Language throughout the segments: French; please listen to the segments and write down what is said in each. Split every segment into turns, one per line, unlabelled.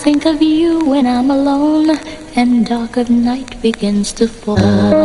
think of you when I'm alone and dark of night begins to fall.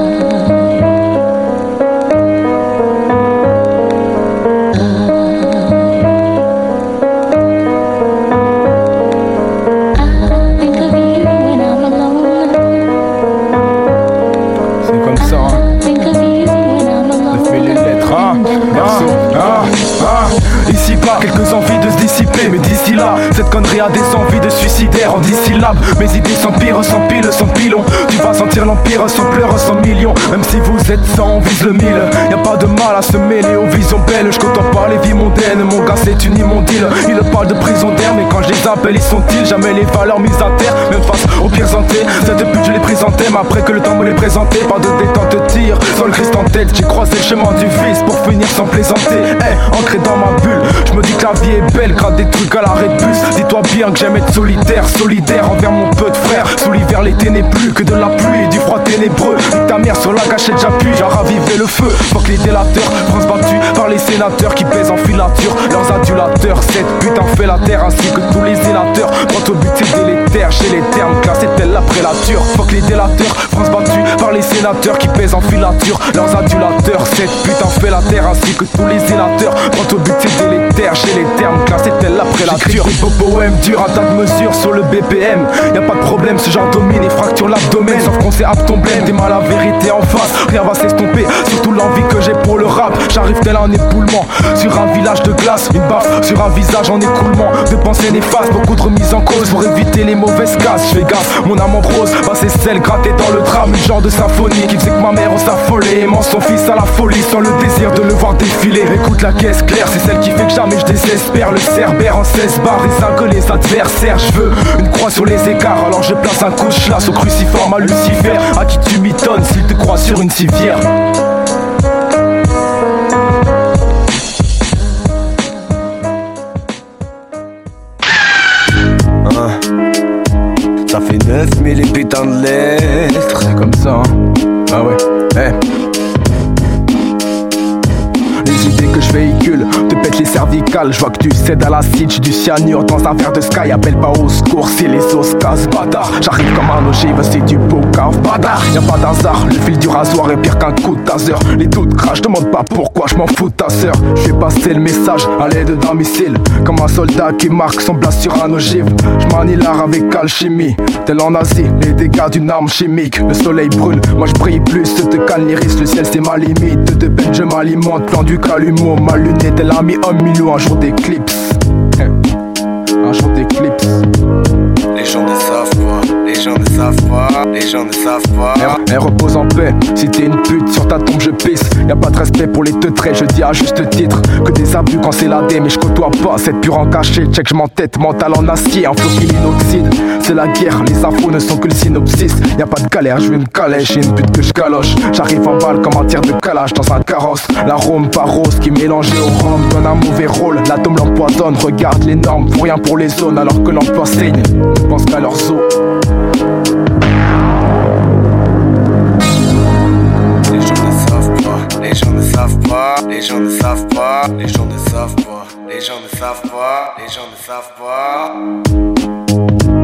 Quelques envies de se dissiper, mais d'ici là, cette connerie a des envies de suicidaire en 10 syllabes. Mes idées s'empirent, sans pile, sans pilon. Tu vas sentir l'empire, sans pleurs, sans millions. Même si vous êtes 100, on vise le 1000. Y'a pas de mal à se mêler aux visions belles. Je compte pas les vies mondaines, mon gars c'est une immondile. Ils parlent de prison d'air, mais quand je les appelle, ils sont-ils jamais les valeurs mises à terre, même face aux pires hantés. Cette pute je les présentais, mais après que le temps me les présentait, pas de détente de tir, sans le Christ en tête. J'ai croisé le chemin du vice pour finir sans plaisanter. Ancré dans ma bulle, je me dis que la vie est belle, gratte des trucs à l'arrêt de bus. Dis-toi bien que j'aime être solitaire, solidaire envers mon peu de frère. Sous l'hiver l'été n'est plus que de la pluie et du froid ténébreux. Nique ta mère sur la gâchette, j'appuie, j'ai ravivé le feu. Fuck les délateurs, France battue par les sénateurs qui pèsent en filature. Leurs adulateurs, cette putain fait la terre ainsi que tous les zélateurs. Droit au but c'est délétère, chez les termes classés telle la prélature. Fuck les délateurs, France battue par les sénateurs qui pèsent en filature. Leurs adulateurs, cette putain fait la terre ainsi que tous les zélateurs. Droit au but c'est délétère, chez les termes classés telle la prélature. J'écris des beaux poèmes durs à tas de mesures sur le BPM. Y'a pas de problème, ce genre domine et fracture l'abdomen. Sauf qu'on sait ton blême, t'es mal la vérité en face. Rien va s'estomper, surtout l'envie que j'ai pour le rap. J'arrive tel un éboulement sur un village de glace. Une baffe sur un visage en écoulement. De pensées néfastes, beaucoup de remises en cause pour éviter les mauvaises casses. J'fais gaffe, mon âme en rose, passer celle grattée dans le drame. Une genre de symphonie qui faisait que ma mère on s'affolait, aimant son fils à la folie sans le désir de le voir défiler. Écoute la caisse claire, c'est celle qui fait que jamais je désespère. Le cerbère en 16 barres et ça que les adversaires. Je veux une croix sur les écarts, alors je place un coup de chlasse au cruciforme à Lucifer. À qui tu m'étonnes s'il te croit sur une civière.
Ça fait 9000 et putain de lettres.
C'est comme ça hein. Ah ouais, Les idées que je véhicule te pètent les cervicales. Je vois que tu cèdes à l'acide, j'ai du cyanure dans un verre de Sky. Appelle pas au secours, c'est les os casse bâtard. J'arrive comme un ogive, c'est du poker bâtard. Y'a pas d'hasard, le fil du rasoir est pire qu'un coup de taser. Les doutes crachent, demande pas pourquoi, je m'en fous de ta sœur. Je fais passer le message à l'aide d'un missile, comme un soldat qui marque son blast sur un ogive. Je manie l'art avec alchimie, tel en Asie, les dégâts d'une arme chimique. Le soleil brûle, moi je brille plus, te calme l'iris, le ciel c'est ma limite. De peine je m'alimente, plan du calumeau, ma lunette elle a mis un million un jour d'éclipse. Un jour d'éclipse.
Les gens ne savent pas, les gens ne savent pas, les gens ne savent pas.
Elle repose en paix, si t'es une pute sur ta tombe je pisse. Y'a pas de respect pour les teutrés, je dis à juste titre que des abus quand c'est la dé. Mais je côtoie pas cette pure en cachet, check je m'entête, mental en acier, un flot qui m'inoxyde. C'est la guerre, les infos ne sont que le synopsis. Y'a pas de galère, je veux une calèche et une pute que je galoche. J'arrive en balle comme un tir de calage dans un carrosse. L'arôme pas rose qui mélangé au rhum donne un mauvais rôle. L'atome l'empoisonne, regarde les normes, pour rien pour les zones alors que l'emploi saigne. Ne pense qu'à leurs os.
Les gens ne savent pas, les gens ne savent pas, les gens ne savent pas, les gens ne savent pas, les gens ne savent pas, les gens ne savent pas.